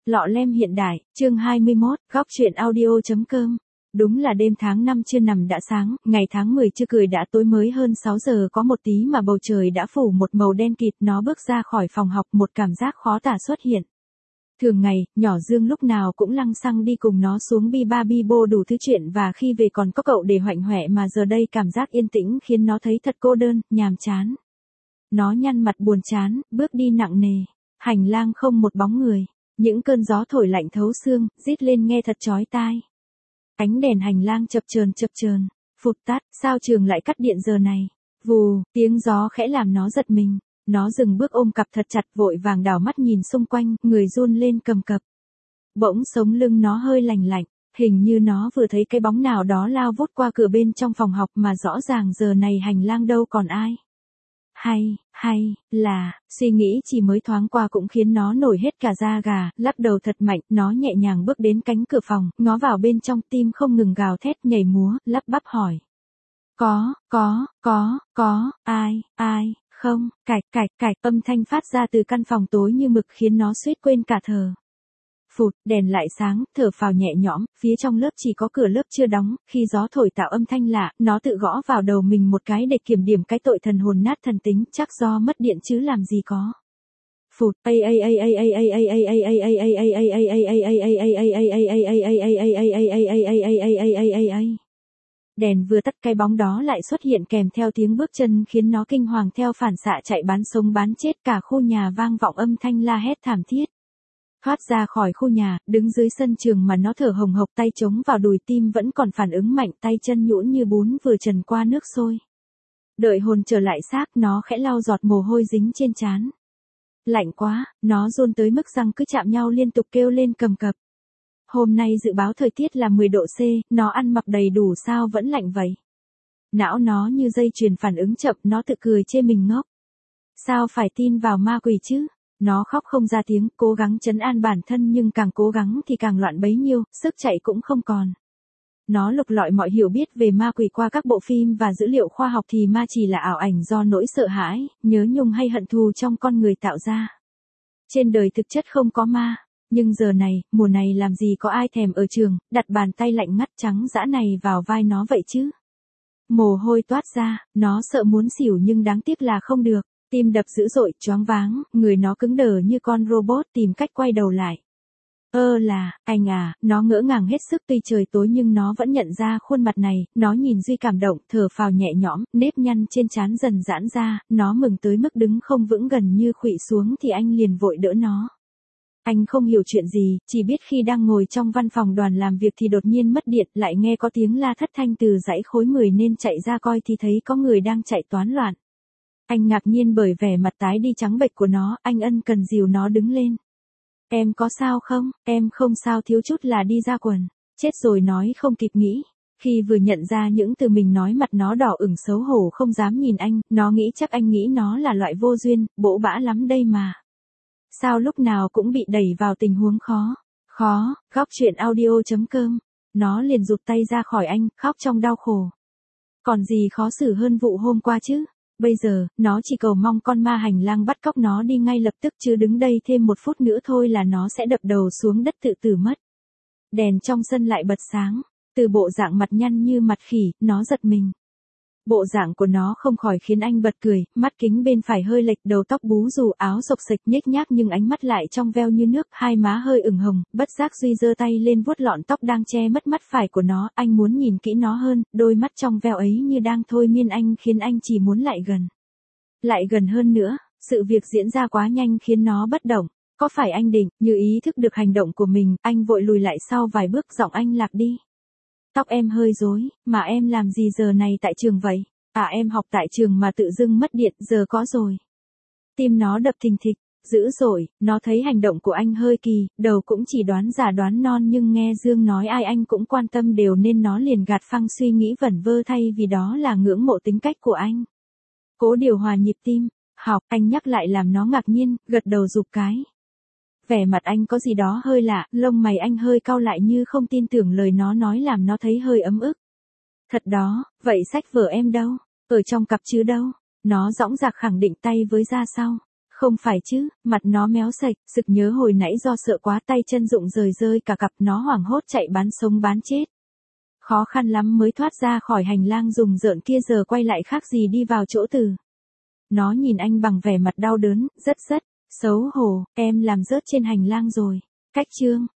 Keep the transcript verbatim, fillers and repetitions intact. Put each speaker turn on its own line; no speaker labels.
Lọ lem hiện đại, chương hai mươi mốt, góc truyện audio.com. Đúng là đêm tháng năm chưa nằm đã sáng, ngày tháng mười chưa cười đã tối, mới hơn sáu giờ có một tí mà bầu trời đã phủ một màu đen kịt. Nó bước ra khỏi phòng học, một cảm giác khó tả xuất hiện. Thường ngày, nhỏ Dương lúc nào cũng lăng xăng đi cùng nó xuống bi ba bi bô đủ thứ chuyện, và khi về còn có cậu để hoạnh hoẹ, mà giờ đây cảm giác yên tĩnh khiến nó thấy thật cô đơn, nhàm chán. Nó nhăn mặt buồn chán, bước đi nặng nề. Hành lang không một bóng người. Những cơn gió thổi lạnh thấu xương, rít lên nghe thật chói tai. Ánh đèn hành lang chập chờn chập chờn, phụt tắt, sao trường lại cắt điện giờ này? Vù, tiếng gió khẽ làm nó giật mình. Nó dừng bước ôm cặp thật chặt, vội vàng đảo mắt nhìn xung quanh, người run lên cầm cập. Bỗng sống lưng nó hơi lành lạnh, hình như nó vừa thấy cái bóng nào đó lao vút qua cửa bên trong phòng học, mà rõ ràng giờ này hành lang đâu còn ai. Hay, hay, là, suy nghĩ chỉ mới thoáng qua cũng khiến nó nổi hết cả da gà, lắc đầu thật mạnh. Nó nhẹ nhàng bước đến cánh cửa phòng, ngó vào bên trong, tim không ngừng gào thét nhảy múa, lắp bắp hỏi. Có, có, có, có, ai, ai, không, cạch, cạch, cạch, âm thanh phát ra từ căn phòng tối như mực khiến nó suýt quên cả thở. Phụt, đèn lại sáng, thở phào nhẹ nhõm, phía trong lớp chỉ có cửa lớp chưa đóng, khi gió thổi tạo âm thanh lạ, nó tự gõ vào đầu mình một cái để kiểm điểm cái tội thần hồn nát thần tính, chắc do mất điện chứ làm gì có. Phụt, a a a a a a a a a a a a a a. Đèn vừa tắt, cái bóng đó lại xuất hiện kèm theo tiếng bước chân khiến nó kinh hoàng, theo phản xạ chạy bán sống bán chết. Cả khu nhà vang vọng âm thanh la hét thảm thiết. Thoát ra khỏi khu nhà, đứng dưới sân trường mà nó thở hồng hộc, tay chống vào đùi, tim vẫn còn phản ứng mạnh, tay chân nhũn như bún vừa trần qua nước sôi. Đợi hồn trở lại xác, nó khẽ lau giọt mồ hôi dính trên trán. Lạnh quá, nó run tới mức răng cứ chạm nhau liên tục kêu lên cầm cập. Hôm nay dự báo thời tiết là mười độ C, nó ăn mặc đầy đủ sao vẫn lạnh vậy? Não nó như dây chuyền phản ứng chậm, nó tự cười chê mình ngốc. Sao phải tin vào ma quỷ chứ? Nó khóc không ra tiếng, cố gắng trấn an bản thân, nhưng càng cố gắng thì càng loạn bấy nhiêu, sức chạy cũng không còn. Nó lục lọi mọi hiểu biết về ma quỷ qua các bộ phim và dữ liệu khoa học, thì ma chỉ là ảo ảnh do nỗi sợ hãi, nhớ nhung hay hận thù trong con người tạo ra. Trên đời thực chất không có ma. Nhưng giờ này, mùa này làm gì có ai thèm ở trường, đặt bàn tay lạnh ngắt trắng dã này vào vai nó vậy chứ. Mồ hôi toát ra, nó sợ muốn xỉu nhưng đáng tiếc là không được. Tim đập dữ dội, choáng váng, người nó cứng đờ như con robot, tìm cách quay đầu lại. Ơ là, anh à, nó ngỡ ngàng hết sức, tuy trời tối nhưng nó vẫn nhận ra khuôn mặt này. Nó nhìn Duy cảm động, thở phào nhẹ nhõm, nếp nhăn trên trán dần giãn ra, nó mừng tới mức đứng không vững, gần như khuỵu xuống, thì anh liền vội đỡ nó. Anh không hiểu chuyện gì, chỉ biết khi đang ngồi trong văn phòng đoàn làm việc thì đột nhiên mất điện, lại nghe có tiếng la thất thanh từ dãy khối mười nên chạy ra coi thì thấy có người đang chạy toán loạn. Anh ngạc nhiên bởi vẻ mặt tái đi trắng bệch của nó, anh ân cần dìu nó đứng lên. Em có sao không? Em không sao, thiếu chút là đi ra quần. Chết rồi, nói không kịp nghĩ. Khi vừa nhận ra những từ mình nói, mặt nó đỏ ửng xấu hổ không dám nhìn anh, nó nghĩ chắc anh nghĩ nó là loại vô duyên, bỗ bã lắm đây mà. Sao lúc nào cũng bị đẩy vào tình huống khó, khó, góc truyện audio.com. Nó liền rụt tay ra khỏi anh, khóc trong đau khổ. Còn gì khó xử hơn vụ hôm qua chứ? Bây giờ, nó chỉ cầu mong con ma hành lang bắt cóc nó đi ngay lập tức, chứ đứng đây thêm một phút nữa thôi là nó sẽ đập đầu xuống đất tự tử mất. Đèn trong sân lại bật sáng. Từ bộ dạng mặt nhăn như mặt khỉ, nó giật mình. Bộ dạng của nó không khỏi khiến anh bật cười, mắt kính bên phải hơi lệch, đầu tóc bú rủ, áo xộc xệch nhếch nhác nhưng ánh mắt lại trong veo như nước, hai má hơi ửng hồng, bất giác Duy giơ tay lên vuốt lọn tóc đang che mất mắt phải của nó, anh muốn nhìn kỹ nó hơn, đôi mắt trong veo ấy như đang thôi miên anh, khiến anh chỉ muốn lại gần. Lại gần hơn nữa, sự việc diễn ra quá nhanh khiến nó bất động. Có phải anh định, như ý thức được hành động của mình, anh vội lùi lại sau vài bước, giọng anh lạc đi. Tóc em hơi rối, mà em làm gì giờ này tại trường vậy? À, em học tại trường mà tự dưng mất điện, giờ có rồi. Tim nó đập thình thịch, dữ dội, nó thấy hành động của anh hơi kỳ, đầu cũng chỉ đoán giả đoán non, nhưng nghe Dương nói ai anh cũng quan tâm đều nên nó liền gạt phăng suy nghĩ vẩn vơ, thay vì đó là ngưỡng mộ tính cách của anh. Cố điều hòa nhịp tim, học, anh nhắc lại làm nó ngạc nhiên, gật đầu rụp cái. Vẻ mặt anh có gì đó hơi lạ, lông mày anh hơi cau lại như không tin tưởng lời nó nói, làm nó thấy hơi ấm ức. Thật đó, vậy sách vở em đâu? Ở trong cặp chứ đâu? Nó dõng dạc khẳng định, tay với ra sau. Không phải chứ, mặt nó méo sạch, sực nhớ hồi nãy do sợ quá tay chân rụng rời rơi cả cặp, nó hoảng hốt chạy bán sống bán chết. Khó khăn lắm mới thoát ra khỏi hành lang rùng rợn kia, giờ quay lại khác gì đi vào chỗ Từ. Nó nhìn anh bằng vẻ mặt đau đớn, rất rất xấu hổ, em làm rớt trên hành lang rồi. Cách chương